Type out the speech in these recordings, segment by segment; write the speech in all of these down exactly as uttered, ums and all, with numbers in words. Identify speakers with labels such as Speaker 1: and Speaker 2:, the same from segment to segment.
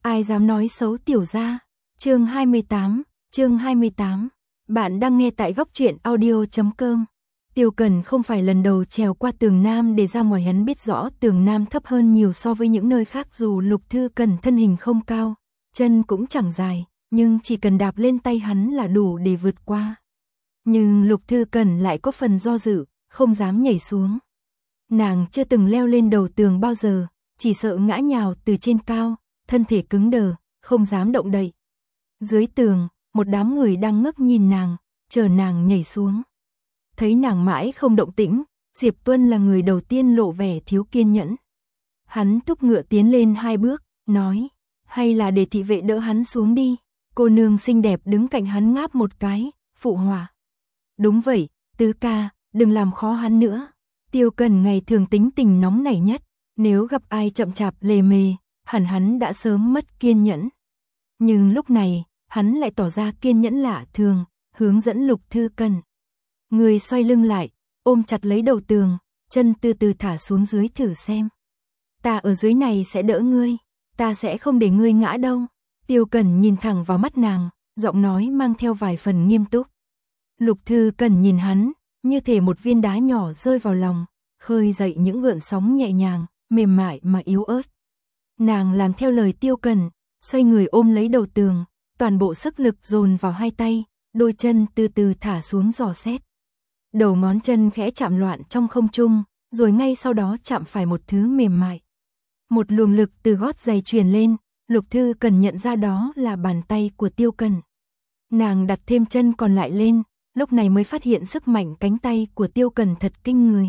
Speaker 1: ai dám nói xấu tiểu gia. Chương hai mươi tám, chương hai mươi tám. Bạn đang nghe tại góc truyện audio chấm com. Tiêu Cần không phải lần đầu trèo qua tường Nam để ra ngoài, hắn biết rõ tường Nam thấp hơn nhiều so với những nơi khác, dù Lục Thư Cần thân hình không cao, chân cũng chẳng dài, nhưng chỉ cần đạp lên tay hắn là đủ để vượt qua. Nhưng Lục Thư Cần lại có phần do dự, không dám nhảy xuống. Nàng chưa từng leo lên đầu tường bao giờ, chỉ sợ ngã nhào từ trên cao, thân thể cứng đờ, không dám động đậy. Dưới tường, một đám người đang ngước nhìn nàng, chờ nàng nhảy xuống. Thấy nàng mãi không động tĩnh, Diệp Tuân là người đầu tiên lộ vẻ thiếu kiên nhẫn. Hắn thúc ngựa tiến lên hai bước, nói, hay là để thị vệ đỡ hắn xuống đi. Cô nương xinh đẹp đứng cạnh hắn ngáp một cái, phụ họa. Đúng vậy, tứ ca, đừng làm khó hắn nữa. Tiêu Cần ngày thường tính tình nóng nảy nhất, nếu gặp ai chậm chạp lề mề, hẳn hắn đã sớm mất kiên nhẫn. Nhưng lúc này, hắn lại tỏ ra kiên nhẫn lạ thường, hướng dẫn Lục Thư Cần. Người xoay lưng lại, ôm chặt lấy đầu tường, chân từ từ thả xuống dưới thử xem. Ta ở dưới này sẽ đỡ ngươi, ta sẽ không để ngươi ngã đâu. Tiêu Cần nhìn thẳng vào mắt nàng, giọng nói mang theo vài phần nghiêm túc. Lục Thư Cần nhìn hắn, như thể một viên đá nhỏ rơi vào lòng, khơi dậy những gợn sóng nhẹ nhàng, mềm mại mà yếu ớt. Nàng làm theo lời Tiêu Cần, xoay người ôm lấy đầu tường, toàn bộ sức lực dồn vào hai tay, đôi chân từ từ thả xuống dò xét. Đầu ngón chân khẽ chạm loạn trong không trung, rồi ngay sau đó chạm phải một thứ mềm mại. Một luồng lực từ gót giày truyền lên, Lục Thư Cần nhận ra đó là bàn tay của Tiêu Cần. Nàng đặt thêm chân còn lại lên, lúc này mới phát hiện sức mạnh cánh tay của Tiêu Cần thật kinh người.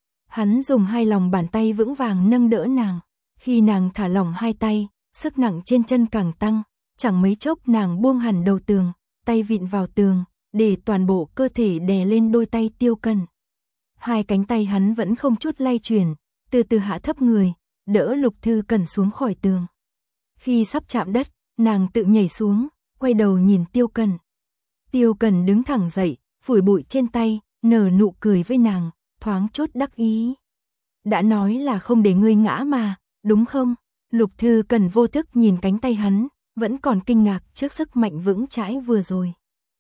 Speaker 1: Hắn dùng hai lòng bàn tay vững vàng nâng đỡ nàng. Khi nàng thả lỏng hai tay, sức nặng trên chân càng tăng, chẳng mấy chốc nàng buông hẳn đầu tường, tay vịn vào tường, để toàn bộ cơ thể đè lên đôi tay Tiêu Cần. Hai cánh tay hắn vẫn không chút lay chuyển, từ từ hạ thấp người, đỡ Lục Thư Cần xuống khỏi tường. Khi sắp chạm đất, nàng tự nhảy xuống, quay đầu nhìn Tiêu Cần. Tiêu Cần đứng thẳng dậy, phủi bụi trên tay, nở nụ cười với nàng, thoáng chút đắc ý. Đã nói là không để ngươi ngã mà, đúng không? Lục Thư Cần vô thức nhìn cánh tay hắn, vẫn còn kinh ngạc trước sức mạnh vững chãi vừa rồi.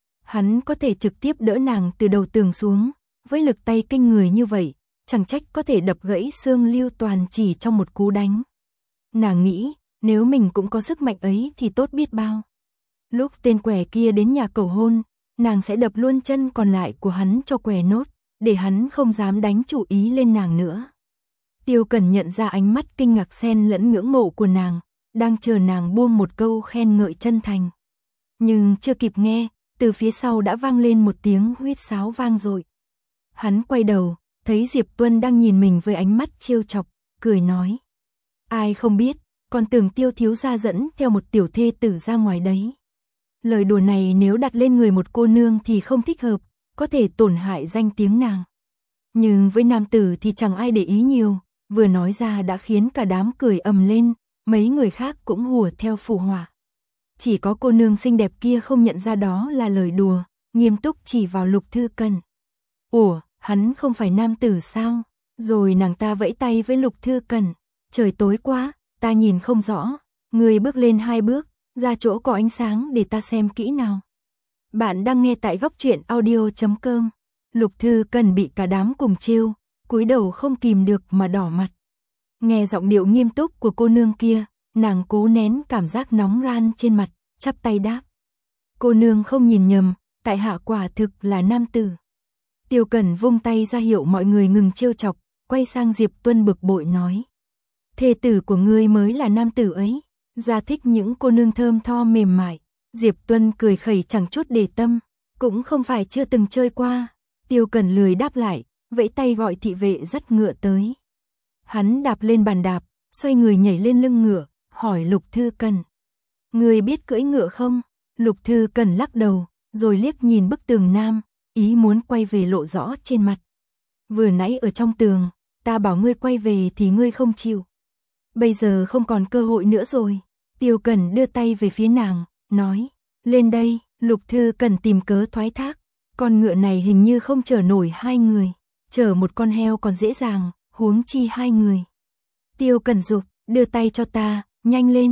Speaker 1: Hắn có thể trực tiếp đỡ nàng từ đầu tường xuống, với lực tay kinh người như vậy, chẳng trách có thể đập gãy xương Lưu Toàn chỉ trong một cú đánh. Nàng nghĩ, nếu mình cũng có sức mạnh ấy thì tốt biết bao. Lúc tên quẻ kia đến nhà cầu hôn, nàng sẽ đập luôn chân còn lại của hắn cho quẻ nốt, để hắn không dám đánh chủ ý lên nàng nữa. Tiêu Cần nhận ra ánh mắt kinh ngạc xen lẫn ngưỡng mộ của nàng, đang chờ nàng buông một câu khen ngợi chân thành. Nhưng chưa kịp nghe, từ phía sau đã vang lên một tiếng huýt sáo vang dội. Hắn quay đầu, thấy Diệp Tuân đang nhìn mình với ánh mắt trêu chọc, cười nói. Ai không biết, còn tưởng Tiêu thiếu gia dẫn theo một tiểu thê tử ra ngoài đấy. Lời đùa này nếu đặt lên người một cô nương thì không thích hợp, có thể tổn hại danh tiếng nàng. Nhưng với nam tử thì chẳng ai để ý nhiều, vừa nói ra đã khiến cả đám cười ầm lên, mấy người khác cũng hùa theo phụ họa. Chỉ có cô nương xinh đẹp kia không nhận ra đó là lời đùa, nghiêm túc chỉ vào Lục Thư Cần. Ủa, hắn không phải nam tử sao? Rồi nàng ta vẫy tay với Lục Thư Cần. Trời tối quá, ta nhìn không rõ. Người bước lên hai bước, ra chỗ có ánh sáng để ta xem kỹ nào. Bạn đang nghe tại góc truyện audio chấm com. Lục Thư Cần bị cả đám cùng trêu, cúi đầu không kìm được mà đỏ mặt. Nghe giọng điệu nghiêm túc của cô nương kia, nàng cố nén cảm giác nóng ran trên mặt, chắp tay đáp. Cô nương không nhìn nhầm, tại hạ quả thực là nam tử. Tiêu Cần vung tay ra hiệu mọi người ngừng trêu chọc, quay sang Diệp Tuân bực bội nói. Thê tử của ngươi mới là nam tử ấy, gia thích những cô nương thơm tho mềm mại. Diệp Tuân cười khẩy chẳng chút để tâm, cũng không phải chưa từng chơi qua. Tiêu Cần lười đáp lại, vẫy tay gọi thị vệ dắt ngựa tới. Hắn đạp lên bàn đạp, xoay người nhảy lên lưng ngựa, hỏi Lục Thư Cần. Ngươi biết cưỡi ngựa không? Lục Thư Cần lắc đầu, rồi liếc nhìn bức tường Nam, ý muốn quay về lộ rõ trên mặt. Vừa nãy ở trong tường, ta bảo ngươi quay về thì ngươi không chịu. Bây giờ không còn cơ hội nữa rồi. Tiêu Cần đưa tay về phía nàng, nói. Lên đây. Lục Thư Cần tìm cớ thoái thác. Con ngựa này hình như không chở nổi hai người. Chở một con heo còn dễ dàng, huống chi hai người. Tiêu Cần giục, đưa tay cho ta, nhanh lên.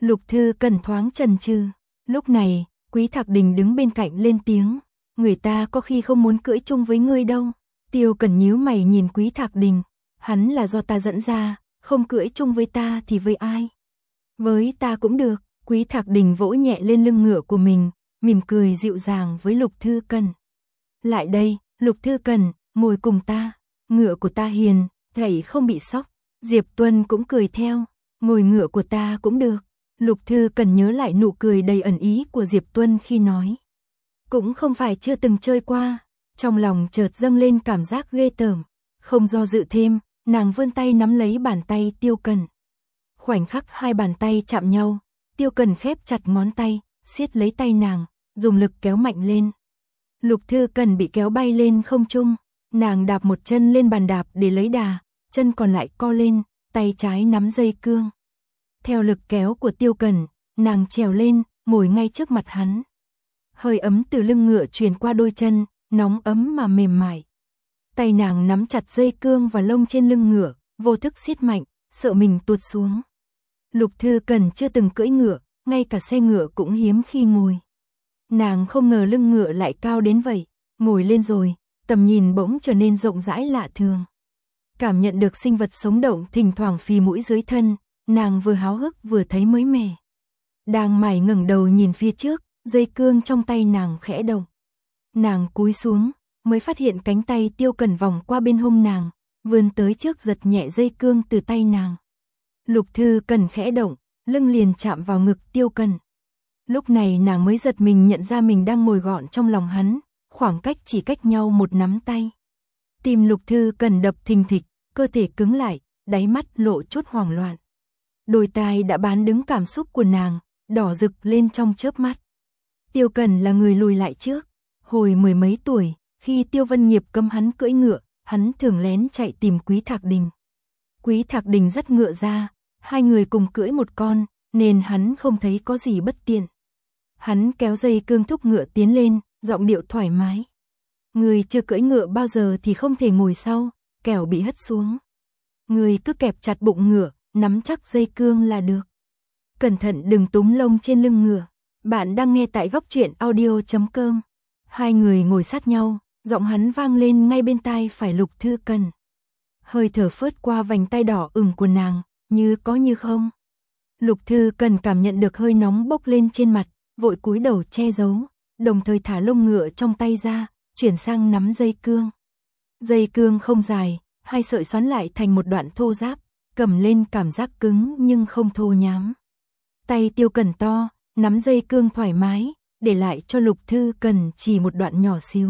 Speaker 1: Lục Thư Cần thoáng chần chừ. Lúc này, Quý Thạc Đình đứng bên cạnh lên tiếng, người ta có khi không muốn cưỡi chung với ngươi đâu. Tiêu Cần nhíu mày nhìn Quý Thạc Đình, hắn là do ta dẫn ra, không cưỡi chung với ta thì với ai? Với ta cũng được. Quý Thạc Đình vỗ nhẹ lên lưng ngựa của mình, mỉm cười dịu dàng với Lục Thư Cần. Lại đây, Lục Thư Cần, ngồi cùng ta. Ngựa của ta hiền, thảy không bị sóc. Diệp Tuân cũng cười theo, ngồi ngựa của ta cũng được. Lục Thư Cần nhớ lại nụ cười đầy ẩn ý của Diệp Tuân khi nói. Cũng không phải chưa từng chơi qua, trong lòng chợt dâng lên cảm giác ghê tởm. Không do dự thêm, nàng vươn tay nắm lấy bàn tay Tiêu Cần. Khoảnh khắc hai bàn tay chạm nhau, Tiêu Cần khép chặt ngón tay, siết lấy tay nàng, dùng lực kéo mạnh lên. Lục Thư Cần bị kéo bay lên không trung, nàng đạp một chân lên bàn đạp để lấy đà, chân còn lại co lên, tay trái nắm dây cương. Theo lực kéo của Tiêu Cần, nàng trèo lên, ngồi ngay trước mặt hắn. Hơi ấm từ lưng ngựa truyền qua đôi chân, nóng ấm mà mềm mại. Tay nàng nắm chặt dây cương và lông trên lưng ngựa, vô thức siết mạnh, sợ mình tuột xuống. Lục Thư Cần chưa từng cưỡi ngựa, ngay cả xe ngựa cũng hiếm khi ngồi. Nàng không ngờ lưng ngựa lại cao đến vậy, ngồi lên rồi, tầm nhìn bỗng trở nên rộng rãi lạ thường. Cảm nhận được sinh vật sống động thỉnh thoảng phì mũi dưới thân, nàng vừa háo hức vừa thấy mới mẻ. Đang mải ngẩng đầu nhìn phía trước, dây cương trong tay nàng khẽ động. Nàng cúi xuống, mới phát hiện cánh tay Tiêu Cần vòng qua bên hông nàng, vươn tới trước giật nhẹ dây cương từ tay nàng. Lục Thư Cần khẽ động, lưng liền chạm vào ngực Tiêu Cần. Lúc này nàng mới giật mình nhận ra mình đang ngồi gọn trong lòng hắn, khoảng cách chỉ cách nhau một nắm tay. Tim Lục Thư Cần đập thình thịch, cơ thể cứng lại, đáy mắt lộ chút hoảng loạn. Đôi tai đã bán đứng cảm xúc của nàng, đỏ rực lên trong chớp mắt. Tiêu Cần là người lùi lại trước. Hồi mười mấy tuổi, khi Tiêu Vân Nghiệp cấm hắn cưỡi ngựa, hắn thường lén chạy tìm Quý Thạc Đình. Quý Thạc Đình dắt ngựa ra, hai người cùng cưỡi một con, nên hắn không thấy có gì bất tiện. Hắn kéo dây cương thúc ngựa tiến lên, giọng điệu thoải mái. Người chưa cưỡi ngựa bao giờ thì không thể ngồi sau, kẻo bị hất xuống. Người cứ kẹp chặt bụng ngựa, nắm chắc dây cương là được. Cẩn thận đừng túm lông trên lưng ngựa. Bạn đang nghe tại góc truyện audio chấm com. Hai người ngồi sát nhau, giọng hắn vang lên ngay bên tai phải Lục Thư Cần. Hơi thở phớt qua vành tay đỏ ửng của nàng, như có như không. Lục Thư Cần cảm nhận được hơi nóng bốc lên trên mặt, vội cúi đầu che giấu, đồng thời thả lông ngựa trong tay ra, chuyển sang nắm dây cương. Dây cương không dài, hai sợi xoắn lại thành một đoạn thô ráp, cầm lên cảm giác cứng nhưng không thô nhám. Tay Tiêu Cần to, nắm dây cương thoải mái, để lại cho Lục Thư Cần chỉ một đoạn nhỏ xíu.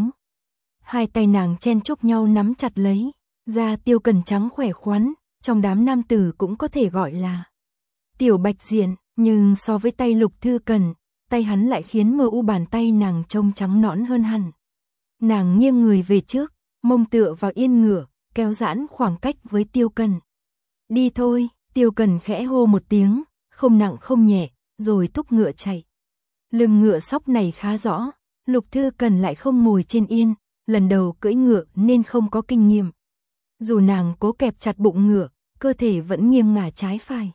Speaker 1: Hai tay nàng chen chúc nhau nắm chặt lấy, da Tiêu Cần trắng khỏe khoắn, trong đám nam tử cũng có thể gọi là tiểu bạch diện, nhưng so với tay Lục Thư Cần, tay hắn lại khiến mờ u bàn tay nàng trông trắng nõn hơn hẳn. Nàng nghiêng người về trước, mông tựa vào yên ngựa, kéo giãn khoảng cách với Tiêu Cần. Đi thôi, Tiêu Cần khẽ hô một tiếng, không nặng không nhẹ, rồi thúc ngựa chạy. Lưng ngựa sóc này khá rõ, Lục Thư Cần lại không ngồi trên yên, lần đầu cưỡi ngựa nên không có kinh nghiệm. Dù nàng cố kẹp chặt bụng ngựa, cơ thể vẫn nghiêng ngả trái phải.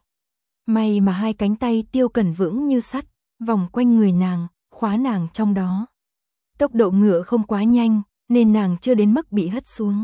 Speaker 1: May mà hai cánh tay Tiêu Cần vững như sắt, vòng quanh người nàng, khóa nàng trong đó. Tốc độ ngựa không quá nhanh, nên nàng chưa đến mức bị hất xuống.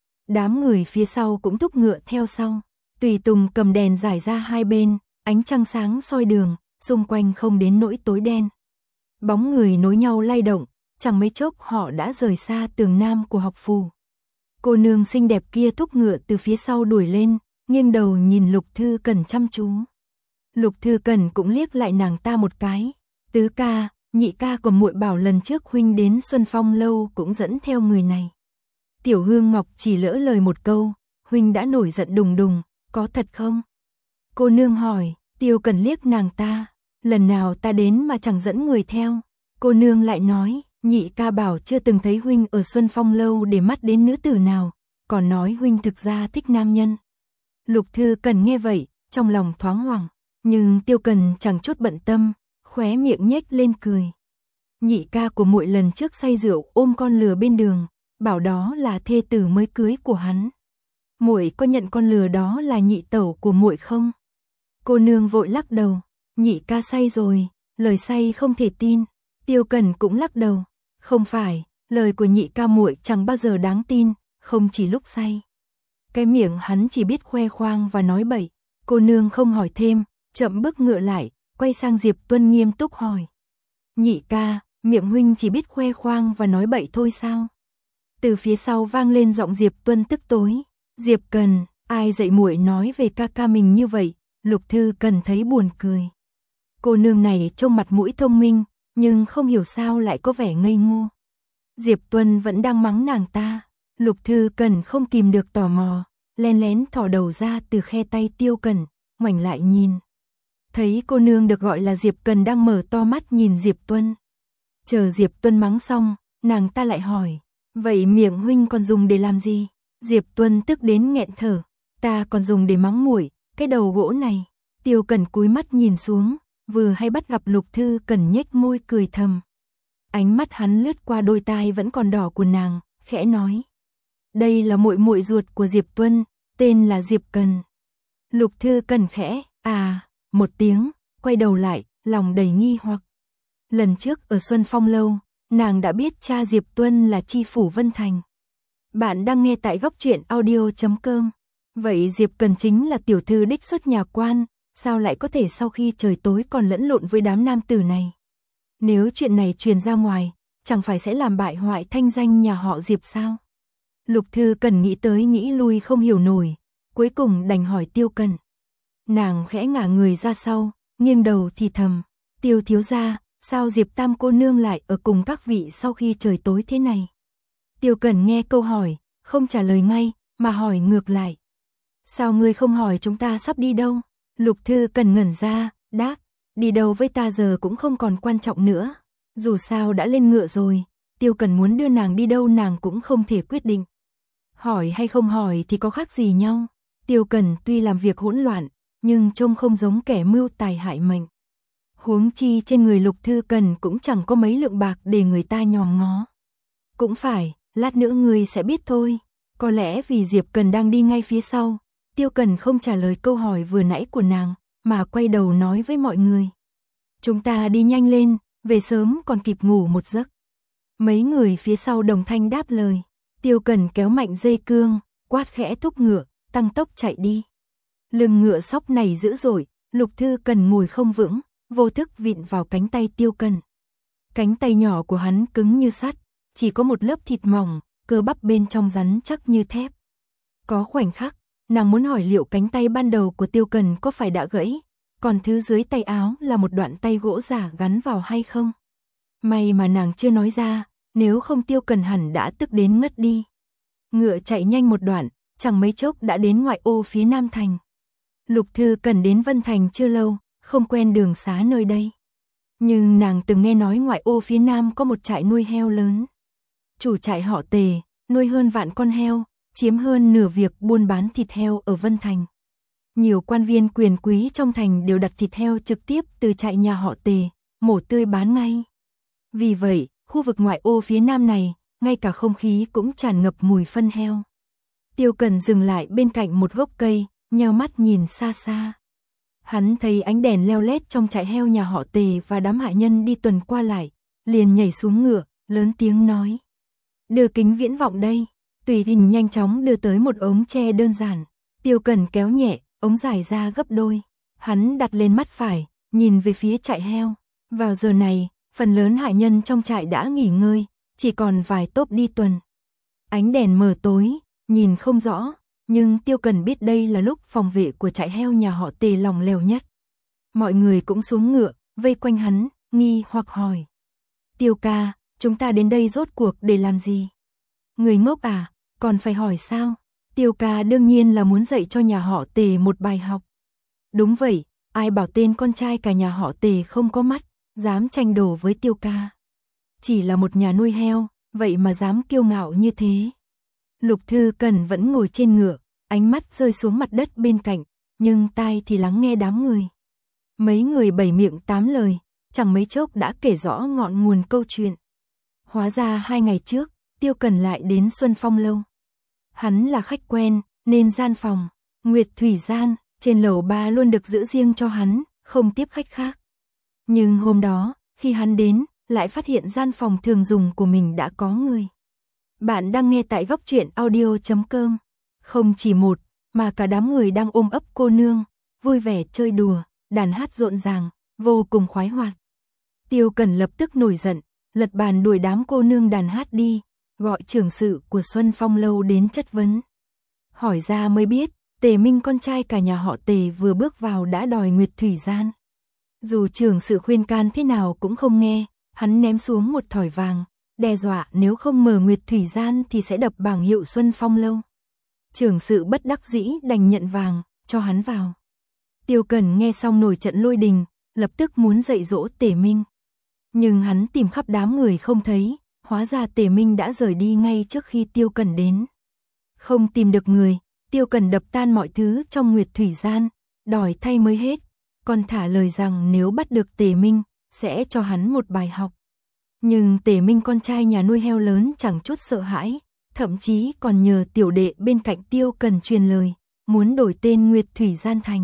Speaker 1: Đám người phía sau cũng thúc ngựa theo sau. Tùy tùng cầm đèn rải ra hai bên, ánh trăng sáng soi đường, xung quanh không đến nỗi tối đen. Bóng người nối nhau lay động, chẳng mấy chốc họ đã rời xa tường nam của học phủ. Cô nương xinh đẹp kia thúc ngựa từ phía sau đuổi lên, nghiêng đầu nhìn Lục Thư Cần chăm chú. Lục Thư Cần cũng liếc lại nàng ta một cái. Tứ ca, nhị ca của muội bảo lần trước huynh đến Xuân Phong lâu cũng dẫn theo người này. Tiểu Hương Ngọc chỉ lỡ lời một câu, huynh đã nổi giận đùng đùng, có thật không? Cô nương hỏi. Tiêu Cần liếc nàng ta, lần nào ta đến mà chẳng dẫn người theo. Cô nương lại nói, nhị ca bảo chưa từng thấy huynh ở Xuân Phong lâu để mắt đến nữ tử nào, còn nói huynh thực ra thích nam nhân. Lục Thư Cần nghe vậy, trong lòng thoáng hoảng, nhưng Tiêu Cần chẳng chút bận tâm, khóe miệng nhếch lên cười. Nhị ca của muội lần trước say rượu ôm con lừa bên đường, bảo đó là thê tử mới cưới của hắn. Muội có nhận con lừa đó là nhị tẩu của muội không? Cô nương vội lắc đầu, Nhị ca say rồi, lời say không thể tin. Tiêu Cần cũng lắc đầu, không phải, lời của nhị ca muội chẳng bao giờ đáng tin, không chỉ lúc say. Cái miệng hắn chỉ biết khoe khoang và nói bậy. Cô nương không hỏi thêm, chậm bước ngựa lại, quay sang Diệp Tuân nghiêm túc hỏi. Nhị ca, miệng huynh chỉ biết khoe khoang và nói bậy thôi sao? Từ phía sau vang lên giọng Diệp Tuân tức tối. Diệp Cần, ai dạy muội nói về ca ca mình như vậy? Lục Thư Cần thấy buồn cười. Cô nương này trông mặt mũi thông minh, nhưng không hiểu sao lại có vẻ ngây ngô. Diệp Tuân vẫn đang mắng nàng ta. Lục Thư Cần không kìm được tò mò, len lén thò đầu ra từ khe tay Tiêu Cần, ngoảnh lại nhìn. Thấy cô nương được gọi là Diệp Cần đang mở to mắt nhìn Diệp Tuân. Chờ Diệp Tuân mắng xong, nàng ta lại hỏi, vậy miệng huynh còn dùng để làm gì? Diệp Tuân tức đến nghẹn thở, ta còn dùng để mắng muội, cái đầu gỗ này. Tiêu Cần cúi mắt nhìn xuống, vừa hay bắt gặp Lục Thư Cần nhếch môi cười thầm. Ánh mắt hắn lướt qua đôi tai vẫn còn đỏ của nàng, khẽ nói. Đây là muội muội ruột của Diệp Tuân, tên là Diệp Cần. Lục Thư Cần khẽ, à, một tiếng, quay đầu lại, lòng đầy nghi hoặc. Lần trước ở Xuân Phong Lâu, nàng đã biết cha Diệp Tuân là tri phủ Vân Thành. Bạn đang nghe tại góc truyện audio chấm com. Vậy Diệp Cần chính là tiểu thư đích xuất nhà quan, sao lại có thể sau khi trời tối còn lẫn lộn với đám nam tử này? Nếu chuyện này truyền ra ngoài, chẳng phải sẽ làm bại hoại thanh danh nhà họ Diệp sao? Lục Thư Cần nghĩ tới nghĩ lui không hiểu nổi, cuối cùng đành hỏi Tiêu Cần. Nàng khẽ ngả người ra sau, nghiêng đầu thì thầm, Tiêu thiếu gia, sao Diệp Tam cô nương lại ở cùng các vị sau khi trời tối thế này? Tiêu Cần nghe câu hỏi, không trả lời ngay, mà hỏi ngược lại. Sao ngươi không hỏi chúng ta sắp đi đâu? Lục Thư Cần ngẩn ra, đáp, đi đâu với ta giờ cũng không còn quan trọng nữa. Dù sao đã lên ngựa rồi, Tiêu Cần muốn đưa nàng đi đâu nàng cũng không thể quyết định. Hỏi hay không hỏi thì có khác gì nhau. Tiêu Cần tuy làm việc hỗn loạn, nhưng trông không giống kẻ mưu tài hại mệnh. Huống chi trên người Lục Thư Cần cũng chẳng có mấy lượng bạc để người ta nhòm ngó. Cũng phải, lát nữa ngươi sẽ biết thôi. Có lẽ vì Diệp Cần đang đi ngay phía sau, Tiêu Cần không trả lời câu hỏi vừa nãy của nàng, mà quay đầu nói với mọi người. Chúng ta đi nhanh lên, về sớm còn kịp ngủ một giấc. Mấy người phía sau đồng thanh đáp lời. Tiêu Cần kéo mạnh dây cương, quát khẽ thúc ngựa, tăng tốc chạy đi. Lưng ngựa sóc này dữ dội, Lục Thư Cần ngồi không vững, vô thức vịn vào cánh tay Tiêu Cần. Cánh tay nhỏ của hắn cứng như sắt, chỉ có một lớp thịt mỏng, cơ bắp bên trong rắn chắc như thép. Có khoảnh khắc, nàng muốn hỏi liệu cánh tay ban đầu của Tiêu Cần có phải đã gãy, còn thứ dưới tay áo là một đoạn tay gỗ giả gắn vào hay không. May mà nàng chưa nói ra, nếu không Tiêu Cần hẳn đã tức đến ngất đi. Ngựa chạy nhanh một đoạn, chẳng mấy chốc đã đến ngoại ô phía Nam Thành. Lục Thư Cần đến Vân Thành chưa lâu, không quen đường xá nơi đây. Nhưng nàng từng nghe nói ngoại ô phía Nam có một trại nuôi heo lớn. Chủ trại họ Tề, nuôi hơn vạn con heo, chiếm hơn nửa việc buôn bán thịt heo ở Vân Thành. Nhiều quan viên quyền quý trong thành đều đặt thịt heo trực tiếp từ trại nhà họ Tề, mổ tươi bán ngay. Vì vậy, khu vực ngoại ô phía Nam này, ngay cả không khí cũng tràn ngập mùi phân heo. Tiêu Cần dừng lại bên cạnh một gốc cây, nheo mắt nhìn xa xa. Hắn thấy ánh đèn leo lét trong trại heo nhà họ Tề và đám hạ nhân đi tuần qua lại, liền nhảy xuống ngựa, lớn tiếng nói. Đưa kính viễn vọng đây. Tùy Hình nhanh chóng đưa tới một ống tre đơn giản. Tiêu Cần kéo nhẹ, ống dài ra gấp đôi. Hắn đặt lên mắt phải, nhìn về phía trại heo. Vào giờ này, phần lớn hạ nhân trong trại đã nghỉ ngơi, chỉ còn vài tốp đi tuần. Ánh đèn mờ tối, nhìn không rõ, nhưng Tiêu Cần biết đây là lúc phòng vệ của trại heo nhà họ Tề lòng lèo nhất. Mọi người cũng xuống ngựa, vây quanh hắn, nghi hoặc hỏi. Tiêu ca, chúng ta đến đây rốt cuộc để làm gì? Người ngốc à, còn phải hỏi sao? Tiêu ca đương nhiên là muốn dạy cho nhà họ Tề một bài học. Đúng vậy, ai bảo tên con trai cả nhà họ Tề không có mắt, dám tranh đổ với Tiêu ca. Chỉ là một nhà nuôi heo, vậy mà dám kiêu ngạo như thế. Lục Thư Cần vẫn ngồi trên ngựa, ánh mắt rơi xuống mặt đất bên cạnh, nhưng tai thì lắng nghe đám người. Mấy người bảy miệng tám lời, chẳng mấy chốc đã kể rõ ngọn nguồn câu chuyện. Hóa ra hai ngày trước, Tiêu Cần lại đến Xuân Phong Lâu. Hắn là khách quen, nên gian phòng, Nguyệt Thủy Gian, trên lầu ba luôn được giữ riêng cho hắn, không tiếp khách khác. Nhưng hôm đó, khi hắn đến, lại phát hiện gian phòng thường dùng của mình đã có người. Bạn đang nghe tại góc truyện audio chấm com. Không chỉ một, mà cả đám người đang ôm ấp cô nương, vui vẻ chơi đùa, đàn hát rộn ràng, vô cùng khoái hoạt. Tiêu Cần lập tức nổi giận, lật bàn đuổi đám cô nương đàn hát đi, gọi trưởng sự của Xuân Phong lâu đến chất vấn. Hỏi ra mới biết, Tề Minh con trai cả nhà họ Tề vừa bước vào đã đòi Nguyệt Thủy Gian. Dù trưởng sự khuyên can thế nào cũng không nghe, hắn ném xuống một thỏi vàng, đe dọa nếu không mở Nguyệt Thủy Gian thì sẽ đập bảng hiệu Xuân Phong lâu. Trưởng sự bất đắc dĩ đành nhận vàng, cho hắn vào. Tiêu Cần nghe xong nổi trận lôi đình, lập tức muốn dạy dỗ Tề Minh. Nhưng hắn tìm khắp đám người không thấy, hóa ra Tề Minh đã rời đi ngay trước khi Tiêu Cần đến. Không tìm được người, Tiêu Cần đập tan mọi thứ trong Nguyệt Thủy Gian, đòi thay mới hết, còn thả lời rằng nếu bắt được Tề Minh, sẽ cho hắn một bài học. Nhưng Tề Minh con trai nhà nuôi heo lớn chẳng chút sợ hãi, thậm chí còn nhờ tiểu đệ bên cạnh Tiêu Cần truyền lời, muốn đổi tên Nguyệt Thủy Gian thành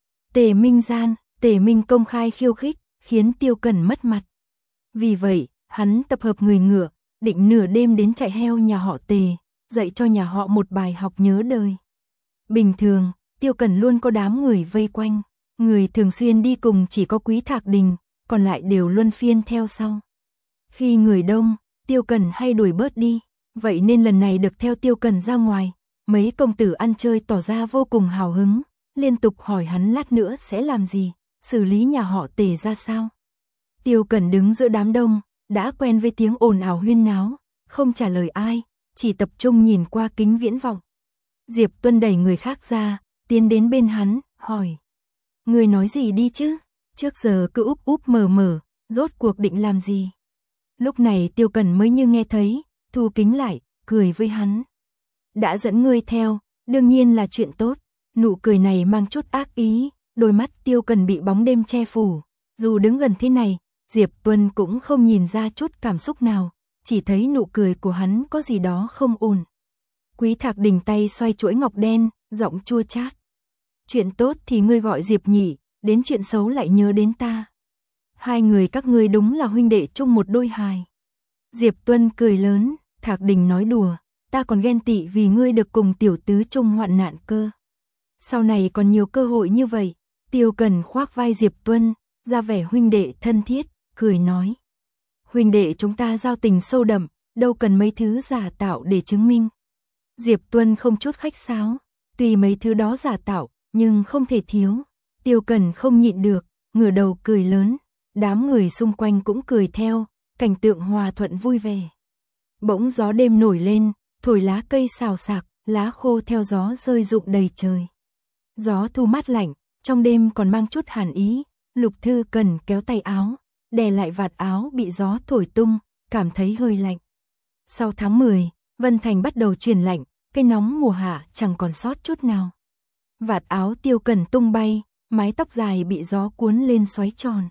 Speaker 1: Tề Minh Gian. Tề Minh công khai khiêu khích, khiến Tiêu Cần mất mặt. Vì vậy, hắn tập hợp người ngựa, định nửa đêm đến trại heo nhà họ Tề, dạy cho nhà họ một bài học nhớ đời. Bình thường, Tiêu Cần luôn có đám người vây quanh, người thường xuyên đi cùng chỉ có Quý Thạc Đình, còn lại đều luân phiên theo sau. Khi người đông, Tiêu Cần hay đuổi bớt đi, vậy nên lần này được theo Tiêu Cần ra ngoài, mấy công tử ăn chơi tỏ ra vô cùng hào hứng, liên tục hỏi hắn lát nữa sẽ làm gì, xử lý nhà họ Tề ra sao. Tiêu Cần đứng giữa đám đông, đã quen với tiếng ồn ào huyên náo, không trả lời ai, chỉ tập trung nhìn qua kính viễn vọng. Diệp Tuân đẩy người khác ra, tiến đến bên hắn, hỏi. Người nói gì đi chứ, trước giờ cứ úp úp mở mở, rốt cuộc định làm gì. Lúc này Tiêu Cần mới như nghe thấy, thu kính lại, cười với hắn. Đã dẫn ngươi theo, đương nhiên là chuyện tốt. Nụ cười này mang chút ác ý, đôi mắt Tiêu Cần bị bóng đêm che phủ. Dù đứng gần thế này, Diệp Tuân cũng không nhìn ra chút cảm xúc nào, chỉ thấy nụ cười của hắn có gì đó không ổn. Quý Thạc Đình tay xoay chuỗi ngọc đen, giọng chua chát. Chuyện tốt thì ngươi gọi Diệp nhỉ, đến chuyện xấu lại nhớ đến ta. Hai người các ngươi đúng là huynh đệ chung một đôi hài. Diệp Tuân cười lớn, Thạc Đình nói đùa, ta còn ghen tị vì ngươi được cùng tiểu tứ chung hoạn nạn cơ. Sau này còn nhiều cơ hội như vậy. Tiêu Cần khoác vai Diệp Tuân, ra vẻ huynh đệ thân thiết, cười nói. Huynh đệ chúng ta giao tình sâu đậm, đâu cần mấy thứ giả tạo để chứng minh. Diệp Tuân không chút khách sáo, tuy mấy thứ đó giả tạo, nhưng không thể thiếu. Tiêu Cần không nhịn được, ngửa đầu cười lớn, đám người xung quanh cũng cười theo, cảnh tượng hòa thuận vui vẻ. Bỗng gió đêm nổi lên, thổi lá cây xào xạc, lá khô theo gió rơi rụng đầy trời. Gió thu mát lạnh, trong đêm còn mang chút hàn ý, Lục Thư Cần kéo tay áo, đè lại vạt áo bị gió thổi tung, cảm thấy hơi lạnh. Sau tháng mười, Vân Thành bắt đầu chuyển lạnh, cái nóng mùa hạ chẳng còn sót chút nào. Vạt áo Tiêu Cần tung bay, mái tóc dài bị gió cuốn lên xoáy tròn.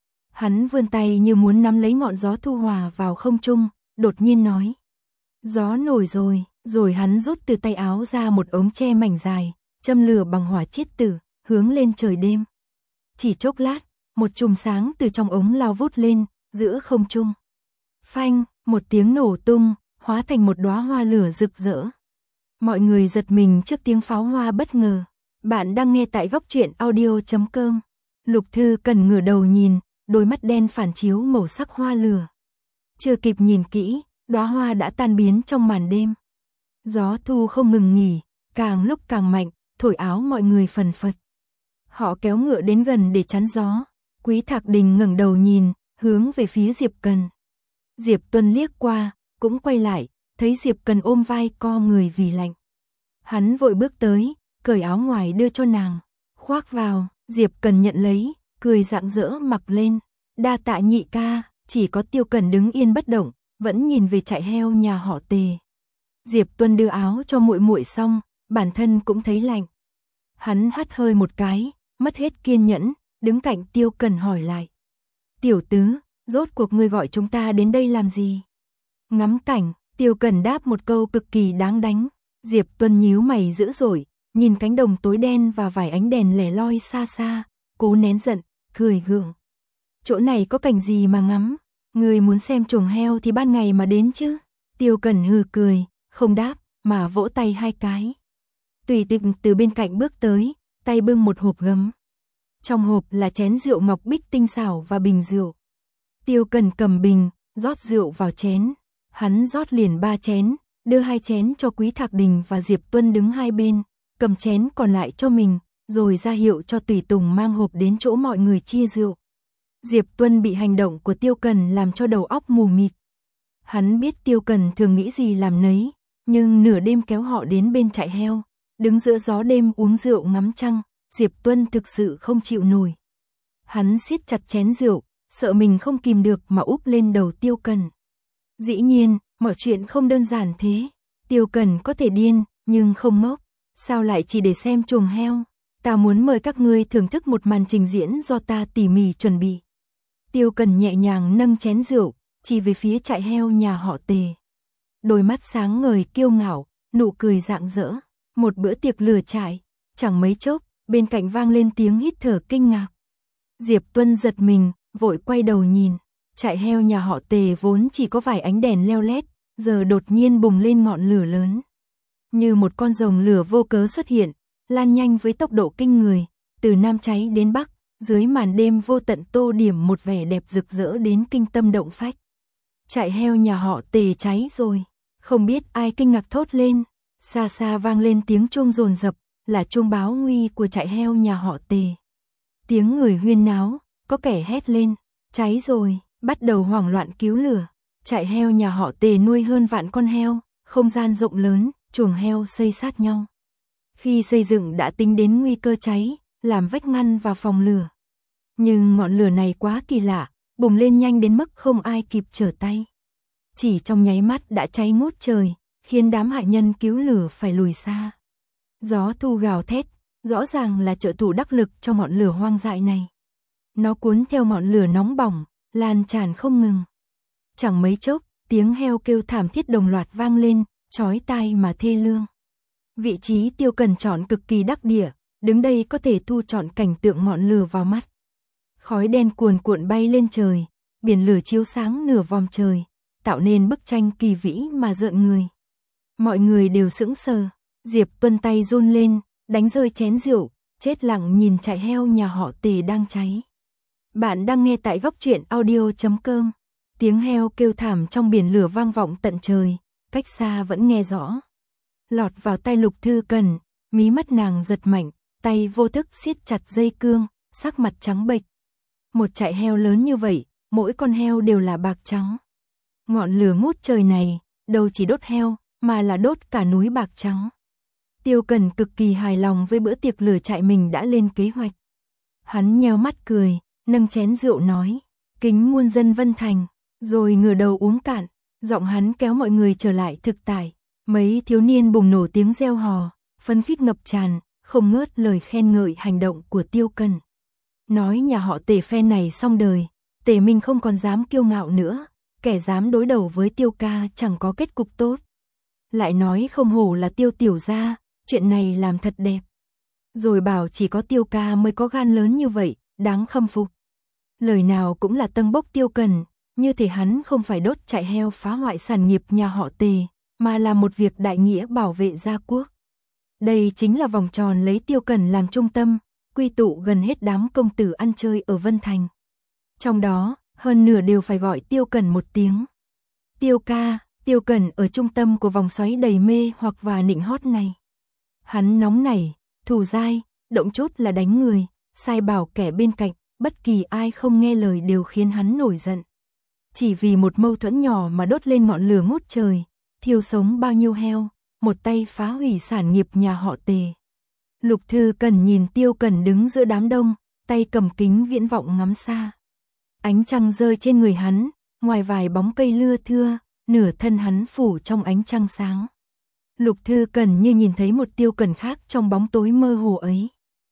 Speaker 1: Hắn vươn tay như muốn nắm lấy ngọn gió thu hòa vào không trung, đột nhiên nói. Gió nổi rồi, rồi hắn rút từ tay áo ra một ống tre mảnh dài, châm lửa bằng hỏa chiết tử, hướng lên trời đêm. Chỉ chốc lát, một chùm sáng từ trong ống lao vút lên, giữa không trung. Phanh, một tiếng nổ tung, hóa thành một đóa hoa lửa rực rỡ. Mọi người giật mình trước tiếng pháo hoa bất ngờ. Bạn đang nghe tại góc truyện audio chấm com. Lục Thư Cần ngửa đầu nhìn, đôi mắt đen phản chiếu màu sắc hoa lửa. Chưa kịp nhìn kỹ, đóa hoa đã tan biến trong màn đêm. Gió thu không ngừng nghỉ, càng lúc càng mạnh, thổi áo mọi người phần phật. Họ kéo ngựa đến gần để chắn gió. Quý Thạc Đình ngẩng đầu nhìn, hướng về phía Diệp Cần. Diệp Tuân liếc qua, cũng quay lại, thấy Diệp Cần ôm vai co người vì lạnh. Hắn vội bước tới, cởi áo ngoài đưa cho nàng, khoác vào. Diệp Cần nhận lấy, cười rạng rỡ mặc lên. Đa tạ nhị ca. Chỉ có Tiêu Cần đứng yên bất động, vẫn nhìn về trại heo nhà họ Tề. Diệp Tuân đưa áo cho muội muội xong, bản thân cũng thấy lạnh. Hắn hắt hơi một cái, mất hết kiên nhẫn, đứng cạnh Tiêu Cần hỏi lại. Tiểu tứ, rốt cuộc ngươi gọi chúng ta đến đây làm gì? Ngắm cảnh. Tiêu Cần đáp một câu cực kỳ đáng đánh. Diệp Tuân nhíu mày dữ dội, nhìn cánh đồng tối đen và vài ánh đèn lẻ loi xa xa, cố nén giận, cười gượng. Chỗ này có cảnh gì mà ngắm, người muốn xem chuồng heo thì ban ngày mà đến chứ. Tiêu Cần hừ cười, không đáp, mà vỗ tay hai cái. Tùy Tịch từ bên cạnh bước tới, tay bưng một hộp gấm. Trong hộp là chén rượu ngọc bích tinh xảo và bình rượu. Tiêu Cần cầm bình, rót rượu vào chén. Hắn rót liền ba chén, đưa hai chén cho Quý Thạc Đình và Diệp Tuân đứng hai bên, cầm chén còn lại cho mình, rồi ra hiệu cho tùy tùng mang hộp đến chỗ mọi người chia rượu. Diệp Tuân bị hành động của Tiêu Cần làm cho đầu óc mù mịt. Hắn biết Tiêu Cần thường nghĩ gì làm nấy, nhưng nửa đêm kéo họ đến bên trại heo, đứng giữa gió đêm uống rượu ngắm trăng, Diệp Tuân thực sự không chịu nổi. Hắn siết chặt chén rượu, sợ mình không kìm được mà úp lên đầu Tiêu Cần. Dĩ nhiên, mọi chuyện không đơn giản thế. Tiêu Cần có thể điên, nhưng không ngốc. Sao lại chỉ để xem chuồng heo? Ta muốn mời các ngươi thưởng thức một màn trình diễn do ta tỉ mỉ chuẩn bị. Tiêu Cần nhẹ nhàng nâng chén rượu, chỉ về phía trại heo nhà họ Tề. Đôi mắt sáng ngời kiêu ngạo, nụ cười rạng rỡ. Một bữa tiệc lửa trại, chẳng mấy chốc, bên cạnh vang lên tiếng hít thở kinh ngạc. Diệp Tuân giật mình, vội quay đầu nhìn. Trại heo nhà họ Tề vốn chỉ có vài ánh đèn leo lét, giờ đột nhiên bùng lên ngọn lửa lớn. Như một con rồng lửa vô cớ xuất hiện, lan nhanh với tốc độ kinh người, từ nam cháy đến bắc, dưới màn đêm vô tận tô điểm một vẻ đẹp rực rỡ đến kinh tâm động phách. Trại heo nhà họ Tề cháy rồi, không biết ai kinh ngạc thốt lên, xa xa vang lên tiếng chuông dồn dập, là chuông báo nguy của trại heo nhà họ Tề. Tiếng người huyên náo, có kẻ hét lên, cháy rồi, bắt đầu hoảng loạn cứu lửa. Trại heo nhà họ Tề nuôi hơn vạn con heo, không gian rộng lớn, chuồng heo xây sát nhau. Khi xây dựng đã tính đến nguy cơ cháy, làm vách ngăn và phòng lửa. Nhưng ngọn lửa này quá kỳ lạ, bùng lên nhanh đến mức không ai kịp trở tay. Chỉ trong nháy mắt đã cháy ngút trời, khiến đám hại nhân cứu lửa phải lùi xa. Gió thu gào thét, rõ ràng là trợ thủ đắc lực cho ngọn lửa hoang dại này. Nó cuốn theo ngọn lửa nóng bỏng, lan tràn không ngừng. Chẳng mấy chốc, tiếng heo kêu thảm thiết đồng loạt vang lên, chói tai mà thê lương. Vị trí Tiêu Cần chọn cực kỳ đắc địa, đứng đây có thể thu trọn cảnh tượng ngọn lửa vào mắt. Khói đen cuồn cuộn bay lên trời, biển lửa chiếu sáng nửa vòm trời, tạo nên bức tranh kỳ vĩ mà rợn người. Mọi người đều sững sờ, Diệp Tuân tay run lên, đánh rơi chén rượu, chết lặng nhìn trại heo nhà họ Tề đang cháy. Bạn đang nghe tại góc truyện audio chấm com. Tiếng heo kêu thảm trong biển lửa vang vọng tận trời, cách xa vẫn nghe rõ. Lọt vào tai Lục Thư Cần, mí mắt nàng giật mạnh, tay vô thức siết chặt dây cương, sắc mặt trắng bệch. Một trại heo lớn như vậy, mỗi con heo đều là bạc trắng. Ngọn lửa ngút trời này, đâu chỉ đốt heo, mà là đốt cả núi bạc trắng. Tiêu Cần cực kỳ hài lòng với bữa tiệc lửa trại mình đã lên kế hoạch. Hắn nheo mắt cười, nâng chén rượu nói, kính muôn dân Vân Thành, rồi ngửa đầu uống cạn, giọng hắn kéo mọi người trở lại thực tại. Mấy thiếu niên bùng nổ tiếng reo hò, phấn khích ngập tràn, không ngớt lời khen ngợi hành động của Tiêu Cần. Nói nhà họ Tề phe này xong đời, Tề Minh không còn dám kiêu ngạo nữa, kẻ dám đối đầu với Tiêu ca chẳng có kết cục tốt. Lại nói không hổ là Tiêu tiểu gia, chuyện này làm thật đẹp. Rồi bảo chỉ có Tiêu ca mới có gan lớn như vậy, đáng khâm phục. Lời nào cũng là tâng bốc Tiêu Cần, như thể hắn không phải đốt trại heo phá hoại sản nghiệp nhà họ Tề, mà là một việc đại nghĩa bảo vệ gia quốc. Đây chính là vòng tròn lấy Tiêu Cần làm trung tâm, quy tụ gần hết đám công tử ăn chơi ở Vân Thành. Trong đó, hơn nửa đều phải gọi Tiêu Cần một tiếng. Tiêu ca, Tiêu Cần ở trung tâm của vòng xoáy đầy mê hoặc và nịnh hót này. Hắn nóng nảy, thù dai, động chút là đánh người, sai bảo kẻ bên cạnh, bất kỳ ai không nghe lời đều khiến hắn nổi giận. Chỉ vì một mâu thuẫn nhỏ mà đốt lên ngọn lửa ngút trời, thiêu sống bao nhiêu heo, một tay phá hủy sản nghiệp nhà họ Tề. Lục Thư Cần nhìn Tiêu Cần đứng giữa đám đông, tay cầm kính viễn vọng ngắm xa. Ánh trăng rơi trên người hắn, ngoài vài bóng cây lưa thưa, nửa thân hắn phủ trong ánh trăng sáng. Lục Thư Cần như nhìn thấy một Tiêu Cần khác trong bóng tối mơ hồ ấy.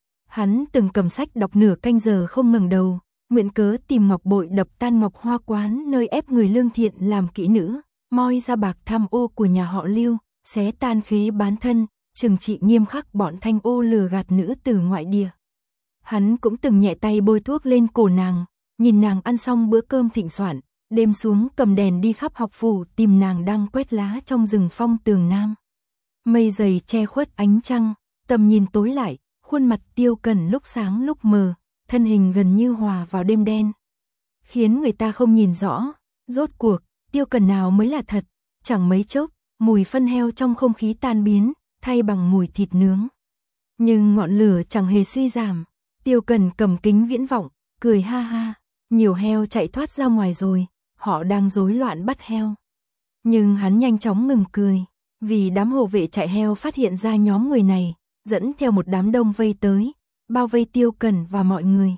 Speaker 1: Hắn từng cầm sách đọc nửa canh giờ không ngẩng đầu, mượn cớ tìm ngọc bội đập tan ngọc hoa quán nơi ép người lương thiện làm kỹ nữ, moi ra bạc tham ô của nhà họ Lưu, xé tan khế bán thân, trừng trị nghiêm khắc bọn thanh ô lừa gạt nữ từ ngoại địa. Hắn cũng từng nhẹ tay bôi thuốc lên cổ nàng, nhìn nàng ăn xong bữa cơm thịnh soạn, đêm xuống cầm đèn đi khắp học phủ tìm nàng đang quét lá trong rừng phong tường nam. Mây dày che khuất ánh trăng, tầm nhìn tối lại, khuôn mặt Tiêu Cẩn lúc sáng lúc mờ, thân hình gần như hòa vào đêm đen, khiến người ta không nhìn rõ, rốt cuộc, Tiêu Cẩn nào mới là thật, chẳng mấy chốc, mùi phân heo trong không khí tan biến, thay bằng mùi thịt nướng. Nhưng ngọn lửa chẳng hề suy giảm, Tiêu Cẩn cầm kính viễn vọng, cười ha ha, nhiều heo chạy thoát ra ngoài rồi, họ đang rối loạn bắt heo. Nhưng hắn nhanh chóng ngừng cười, vì đám hộ vệ chạy heo phát hiện ra nhóm người này, dẫn theo một đám đông vây tới, bao vây Tiêu Cẩn và mọi người.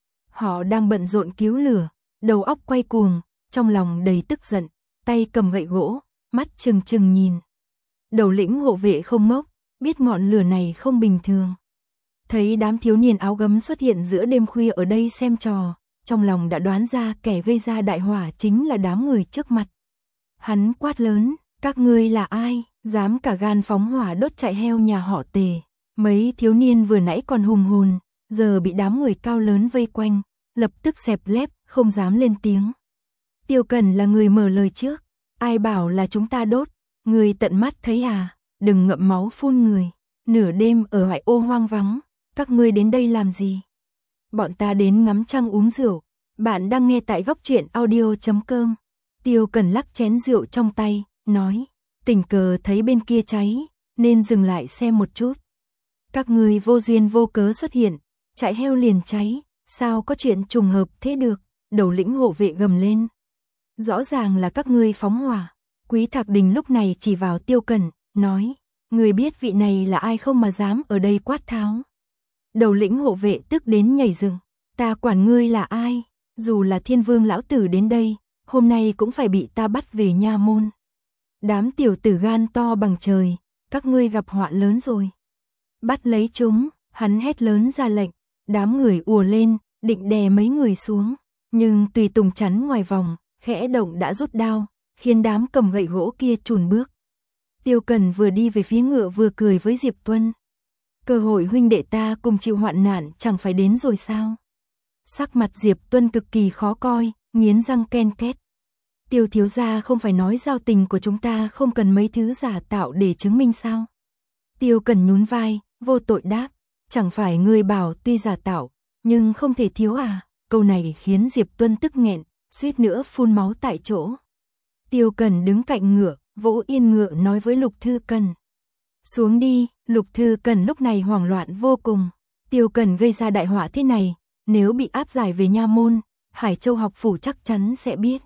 Speaker 1: Họ đang bận rộn cứu lửa, đầu óc quay cuồng, trong lòng đầy tức giận, tay cầm gậy gỗ, mắt trừng trừng nhìn. Đầu lĩnh hộ vệ không ngốc, biết ngọn lửa này không bình thường. Thấy đám thiếu niên áo gấm xuất hiện giữa đêm khuya ở đây xem trò, trong lòng đã đoán ra kẻ gây ra đại hỏa chính là đám người trước mặt. Hắn quát lớn, các ngươi là ai, dám cả gan phóng hỏa đốt chạy heo nhà họ Tề. Mấy thiếu niên vừa nãy còn hùng hồn, giờ bị đám người cao lớn vây quanh, lập tức xẹp lép, không dám lên tiếng. Tiêu Cẩn là người mở lời trước, ai bảo là chúng ta đốt, người tận mắt thấy à, đừng ngậm máu phun người, nửa đêm ở ngoại ô hoang vắng, các ngươi đến đây làm gì? Bọn ta đến ngắm trăng uống rượu, bạn đang nghe tại góc truyện audio chấm com. Tiêu Cẩn lắc chén rượu trong tay, nói, tình cờ thấy bên kia cháy, nên dừng lại xem một chút. Các ngươi vô duyên vô cớ xuất hiện, chạy heo liền cháy, sao có chuyện trùng hợp thế được, đầu lĩnh hộ vệ gầm lên. Rõ ràng là các ngươi phóng hỏa. Quý Thạc Đình lúc này chỉ vào Tiêu Cẩn, nói, người biết vị này là ai không mà dám ở đây quát tháo. Đầu lĩnh hộ vệ tức đến nhảy dựng, ta quản ngươi là ai, dù là Thiên Vương lão tử đến đây, hôm nay cũng phải bị ta bắt về nha môn. Đám tiểu tử gan to bằng trời, các ngươi gặp họa lớn rồi. Bắt lấy chúng, hắn hét lớn ra lệnh, đám người ùa lên, định đè mấy người xuống, nhưng Tùy Tùng chắn ngoài vòng, khẽ động đã rút đao, khiến đám cầm gậy gỗ kia chùn bước. Tiêu Cẩn vừa đi về phía ngựa vừa cười với Diệp Tuân. Cơ hội huynh đệ ta cùng chịu hoạn nạn chẳng phải đến rồi sao? Sắc mặt Diệp Tuân cực kỳ khó coi, nghiến răng ken két. Tiêu thiếu gia không phải nói giao tình của chúng ta không cần mấy thứ giả tạo để chứng minh sao? Tiêu Cẩn nhún vai, vô tội đáp, chẳng phải ngươi bảo tuy giả tạo, nhưng không thể thiếu à? Câu này khiến Diệp Tuân tức nghẹn, suýt nữa phun máu tại chỗ. Tiêu Cẩn đứng cạnh ngựa, vỗ yên ngựa nói với Lục Thư Cẩn. Xuống đi, Lục Thư Cẩn lúc này hoảng loạn vô cùng. Tiêu Cẩn gây ra đại họa thế này, nếu bị áp giải về nha môn, Hải Châu học phủ chắc chắn sẽ biết.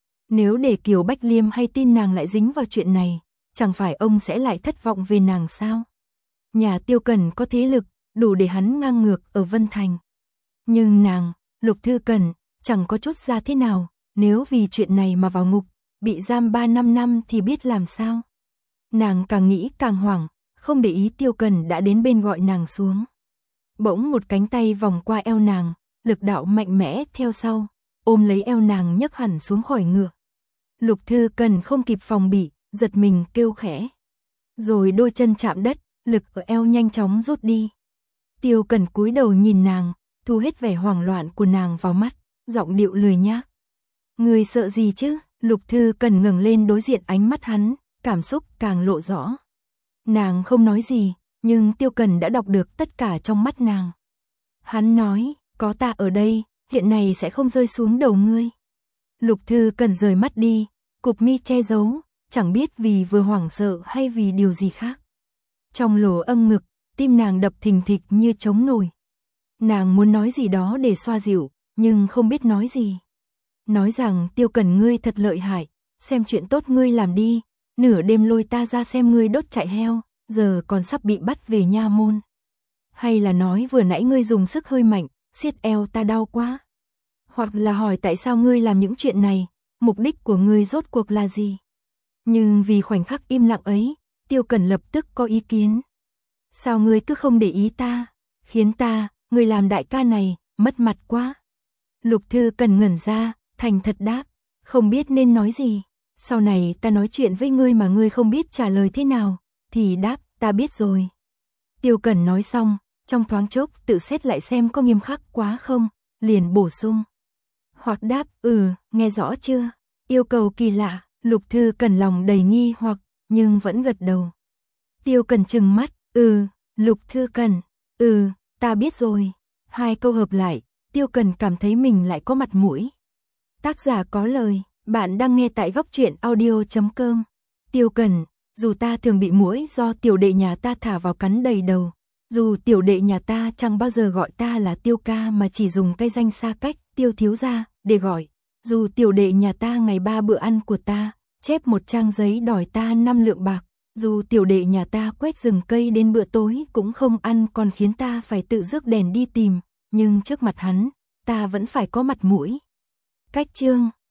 Speaker 1: Nếu để Kiều Bách Liêm hay tin nàng lại dính vào chuyện này, chẳng phải ông sẽ lại thất vọng về nàng sao? Nhà Tiêu Cẩn có thế lực, đủ để hắn ngang ngược ở Vân Thành. Nhưng nàng, Lục Thư Cẩn, chẳng có chút ra thế nào, nếu vì chuyện này mà vào ngục, bị giam ba năm năm thì biết làm sao. Nàng càng nghĩ càng hoảng, không để ý Tiêu Cẩn đã đến bên gọi nàng xuống. Bỗng một cánh tay vòng qua eo nàng, lực đạo mạnh mẽ theo sau, ôm lấy eo nàng nhấc hẳn xuống khỏi ngựa. Lục Thư Cẩn không kịp phòng bị, giật mình kêu khẽ. Rồi đôi chân chạm đất, lực ở eo nhanh chóng rút đi. Tiêu Cẩn cúi đầu nhìn nàng, thu hết vẻ hoảng loạn của nàng vào mắt, giọng điệu lười nhác. Người sợ gì chứ? Lục Thư Cẩn ngẩng lên đối diện ánh mắt hắn, cảm xúc càng lộ rõ. Nàng không nói gì, nhưng Tiêu Cẩn đã đọc được tất cả trong mắt nàng. Hắn nói, có ta ở đây, hiện này sẽ không rơi xuống đầu ngươi. Lục Thư Cẩn rời mắt đi, cụp mi che giấu, chẳng biết vì vừa hoảng sợ hay vì điều gì khác. Trong lỗ âm ngực, tim nàng đập thình thịch như trống nổi. Nàng muốn nói gì đó để xoa dịu, nhưng không biết nói gì. Nói rằng Tiêu Cẩn ngươi thật lợi hại, xem chuyện tốt ngươi làm đi, nửa đêm lôi ta ra xem ngươi đốt chạy heo, giờ còn sắp bị bắt về nha môn. Hay là nói vừa nãy ngươi dùng sức hơi mạnh, siết eo ta đau quá. Hoặc là hỏi tại sao ngươi làm những chuyện này, mục đích của ngươi rốt cuộc là gì. Nhưng vì khoảnh khắc im lặng ấy, Tiêu Cẩn lập tức có ý kiến. Sao ngươi cứ không để ý ta, khiến ta, ngươi làm đại ca này, mất mặt quá. Lục Thư Cẩn ngẩn ra, thành thật đáp, không biết nên nói gì. Sau này ta nói chuyện với ngươi mà ngươi không biết trả lời thế nào, thì đáp, ta biết rồi. Tiêu Cẩn nói xong, trong thoáng chốc tự xét lại xem có nghiêm khắc quá không, liền bổ sung. Hoặc đáp, ừ, nghe rõ chưa? Yêu cầu kỳ lạ, Lục Thư Cẩn lòng đầy nghi hoặc, nhưng vẫn gật đầu. Tiêu Cần trừng mắt, ừ, Lục Thư Cẩn, ừ, ta biết rồi. Hai câu hợp lại, Tiêu Cần cảm thấy mình lại có mặt mũi. Tác giả có lời, bạn đang nghe tại góc truyện audio chấm com. Tiêu Cần, dù ta thường bị muỗi do tiểu đệ nhà ta thả vào cắn đầy đầu, dù tiểu đệ nhà ta chẳng bao giờ gọi ta là Tiêu ca mà chỉ dùng cái danh xa cách Tiêu thiếu gia để gọi, dù tiểu đệ nhà ta ngày ba bữa ăn của ta, chép một trang giấy đòi ta năm lượng bạc, dù tiểu đệ nhà ta quét rừng cây đến bữa tối cũng không ăn còn khiến ta phải tự rước đèn đi tìm, nhưng trước mặt hắn, ta vẫn phải có mặt mũi. Cách chương